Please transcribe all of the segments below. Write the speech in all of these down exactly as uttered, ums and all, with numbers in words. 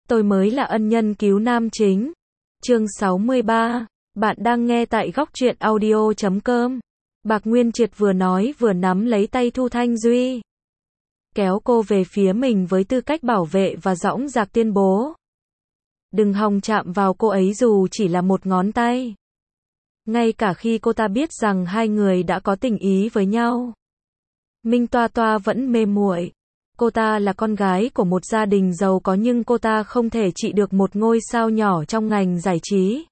tôi mới là ân nhân cứu nam chính. Chương sáu mươi ba. Bạn đang nghe tại góc truyện audio chấm com. Bạc Nguyên Triệt vừa nói vừa nắm lấy tay Thu Thanh Duy, kéo cô về phía mình với tư cách bảo vệ và dõng dạc tuyên bố. Đừng hòng chạm vào cô ấy dù chỉ là một ngón tay. Ngay cả khi cô ta biết rằng hai người đã có tình ý với nhau, Minh Toa Toa vẫn mê muội. Cô ta là con gái của một gia đình giàu có nhưng cô ta không thể trị được một ngôi sao nhỏ trong ngành giải trí.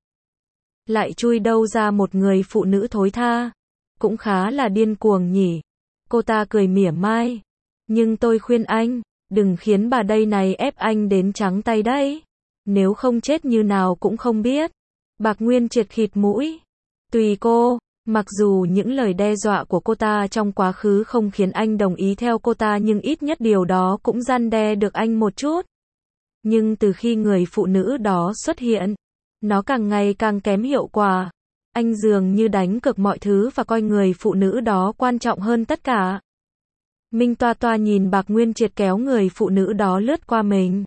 Lại chui đâu ra một người phụ nữ thối tha. Cũng khá là điên cuồng nhỉ. Cô ta cười mỉa mai. Nhưng tôi khuyên anh, đừng khiến bà đây này ép anh đến trắng tay đấy. Nếu không chết như nào cũng không biết. Bạc Nguyên Triệt khịt mũi. Tùy cô. Mặc dù những lời đe dọa của cô ta trong quá khứ không khiến anh đồng ý theo cô ta nhưng ít nhất điều đó cũng răn đe được anh một chút. Nhưng từ khi người phụ nữ đó xuất hiện, nó càng ngày càng kém hiệu quả. Anh dường như đánh cược mọi thứ và coi người phụ nữ đó quan trọng hơn tất cả. Minh Toa Toa nhìn Bạc Nguyên Triệt kéo người phụ nữ đó lướt qua mình.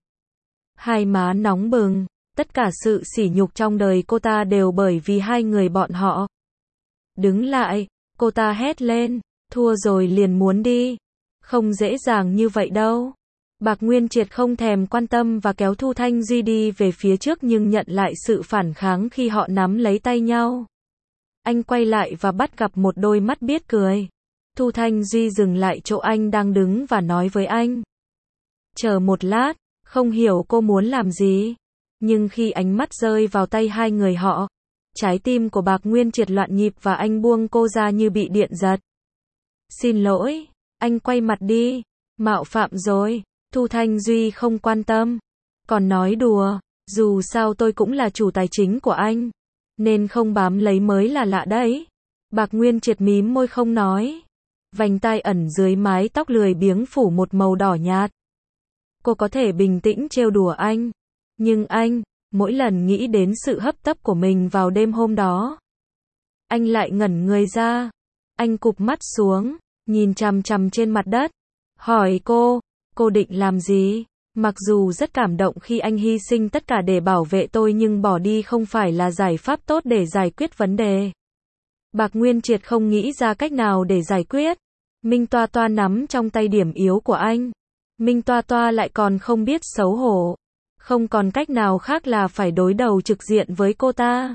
Hai má nóng bừng, tất cả sự sỉ nhục trong đời cô ta đều bởi vì hai người bọn họ. Đứng lại, cô ta hét lên, thua rồi liền muốn đi. Không dễ dàng như vậy đâu. Bạc Nguyên Triệt không thèm quan tâm và kéo Thu Thanh Duy đi về phía trước nhưng nhận lại sự phản kháng khi họ nắm lấy tay nhau. Anh quay lại và bắt gặp một đôi mắt biết cười. Thu Thanh Duy dừng lại chỗ anh đang đứng và nói với anh. Chờ một lát, không hiểu cô muốn làm gì. Nhưng khi ánh mắt rơi vào tay hai người họ, trái tim của Bạc Nguyên Triệt loạn nhịp và anh buông cô ra như bị điện giật. Xin lỗi, anh quay mặt đi. Mạo phạm rồi. Thu Thanh Duy không quan tâm. Còn nói đùa, dù sao tôi cũng là chủ tài chính của anh. Nên không bám lấy mới là lạ đấy. Bạc Nguyên Triệt mím môi không nói. Vành tai ẩn dưới mái tóc lười biếng phủ một màu đỏ nhạt. Cô có thể bình tĩnh trêu đùa anh. Nhưng anh, mỗi lần nghĩ đến sự hấp tấp của mình vào đêm hôm đó, anh lại ngẩn người ra. Anh cụp mắt xuống, nhìn chằm chằm trên mặt đất. Hỏi cô, cô định làm gì? Mặc dù rất cảm động khi anh hy sinh tất cả để bảo vệ tôi nhưng bỏ đi không phải là giải pháp tốt để giải quyết vấn đề. Bạc Nguyên Triệt không nghĩ ra cách nào để giải quyết. Minh Toa Toa nắm trong tay điểm yếu của anh. Minh Toa Toa lại còn không biết xấu hổ. Không còn cách nào khác là phải đối đầu trực diện với cô ta.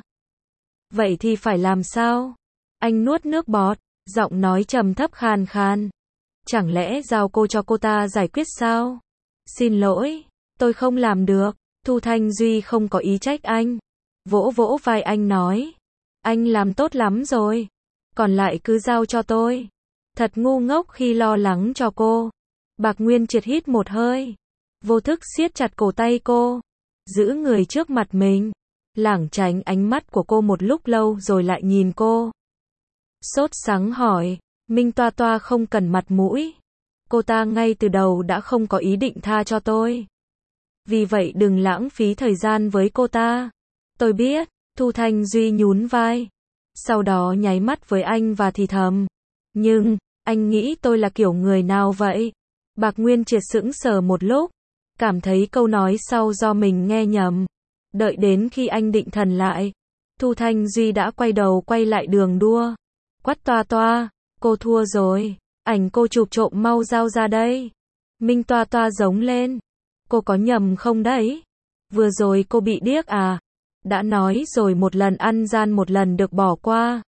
Vậy thì phải làm sao? Anh nuốt nước bọt, giọng nói trầm thấp khàn khàn. Chẳng lẽ giao cô cho cô ta giải quyết sao? Xin lỗi, tôi không làm được. Thu Thanh Duy không có ý trách anh. Vỗ vỗ vai anh nói. Anh làm tốt lắm rồi. Còn lại cứ giao cho tôi. Thật ngu ngốc khi lo lắng cho cô. Bạc Nguyên Triệt hít một hơi. Vô thức siết chặt cổ tay cô. Giữ người trước mặt mình. Lảng tránh ánh mắt của cô một lúc lâu rồi lại nhìn cô. Sốt sắng hỏi. Minh Toa Toa không cần mặt mũi. Cô ta ngay từ đầu đã không có ý định tha cho tôi. Vì vậy đừng lãng phí thời gian với cô ta. Tôi biết. Thu Thanh Duy nhún vai. Sau đó nháy mắt với anh và thì thầm. Nhưng, anh nghĩ tôi là kiểu người nào vậy? Bạc Nguyên Triệt sững sờ một lúc. Cảm thấy câu nói sau do mình nghe nhầm. Đợi đến khi anh định thần lại. Thu Thanh Duy đã quay đầu quay lại đường đua. Quát Toa Toa, cô thua rồi. Ảnh cô chụp trộm mau giao ra đây. Minh Toa Toa giống lên. Cô có nhầm không đấy? Vừa rồi cô bị điếc à? Đã nói rồi một lần ăn gian một lần được bỏ qua.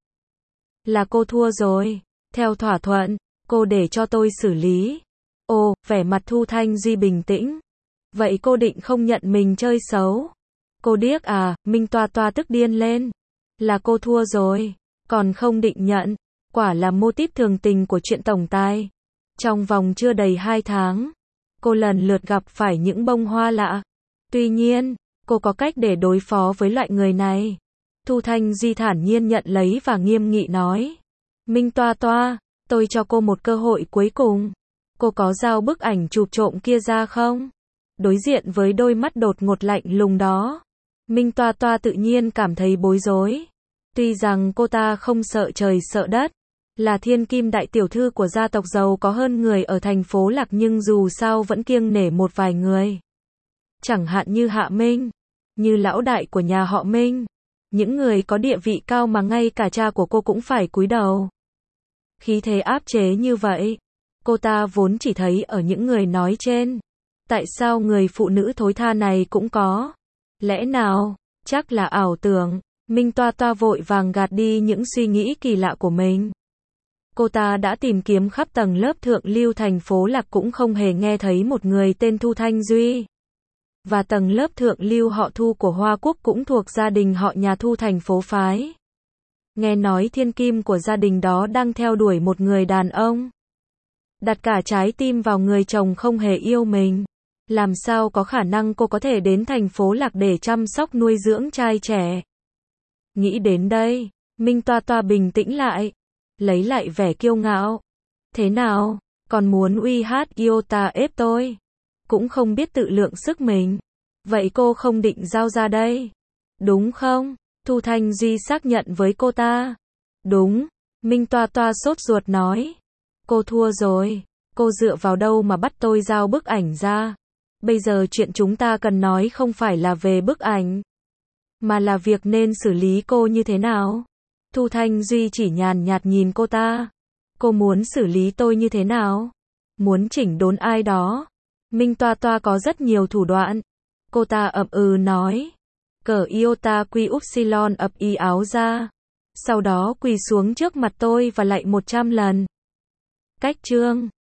Là cô thua rồi. Theo thỏa thuận, cô để cho tôi xử lý. Ồ, vẻ mặt Thu Thanh Duy bình tĩnh. Vậy cô định không nhận mình chơi xấu? Cô điếc à? Minh Toa Toa tức điên lên. Là cô thua rồi. Còn không định nhận. Quả là mô típ thường tình của chuyện tổng tài. Trong vòng chưa đầy hai tháng, cô lần lượt gặp phải những bông hoa lạ. Tuy nhiên, cô có cách để đối phó với loại người này. Thu Thanh Duy thản nhiên nhận lấy và nghiêm nghị nói. Minh Toa Toa, tôi cho cô một cơ hội cuối cùng. Cô có giao bức ảnh chụp trộm kia ra không? Đối diện với đôi mắt đột ngột lạnh lùng đó, Minh Toa Toa tự nhiên cảm thấy bối rối. Tuy rằng cô ta không sợ trời sợ đất, là thiên kim đại tiểu thư của gia tộc giàu có hơn người ở thành phố Lạc nhưng dù sao vẫn kiêng nể một vài người. Chẳng hạn như Hạ Minh, như lão đại của nhà họ Minh, những người có địa vị cao mà ngay cả cha của cô cũng phải cúi đầu. Khí thế áp chế như vậy, cô ta vốn chỉ thấy ở những người nói trên. Tại sao người phụ nữ thối tha này cũng có? Lẽ nào, chắc là ảo tưởng. Minh Toa Toa vội vàng gạt đi những suy nghĩ kỳ lạ của mình. Cô ta đã tìm kiếm khắp tầng lớp thượng lưu thành phố Lạc cũng không hề nghe thấy một người tên Thu Thanh Duy. Và tầng lớp thượng lưu họ Thu của Hoa Quốc cũng thuộc gia đình họ nhà Thu thành phố phái. Nghe nói thiên kim của gia đình đó đang theo đuổi một người đàn ông. Đặt cả trái tim vào người chồng không hề yêu mình. Làm sao có khả năng cô có thể đến thành phố Lạc để chăm sóc nuôi dưỡng trai trẻ? Nghĩ đến đây, Minh Toa Toa bình tĩnh lại, lấy lại vẻ kiêu ngạo. Thế nào, còn muốn uy hát Iota ép tôi? Cũng không biết tự lượng sức mình. Vậy cô không định giao ra đây, đúng không? Thu Thanh Duy xác nhận với cô ta. Đúng, Minh Toa Toa sốt ruột nói. Cô thua rồi, cô dựa vào đâu mà bắt tôi giao bức ảnh ra? Bây giờ chuyện chúng ta cần nói không phải là về bức ảnh, mà là việc nên xử lý cô như thế nào. Thu Thanh Duy chỉ nhàn nhạt nhìn cô ta. Cô muốn xử lý tôi như thế nào? Muốn chỉnh đốn ai đó? Minh Toa Toa có rất nhiều thủ đoạn. Cô ta ậm ừ nói. Cởi Iota Quy Upsilon ập y áo ra. Sau đó quỳ xuống trước mặt tôi và lạy một trăm lần. Cách chương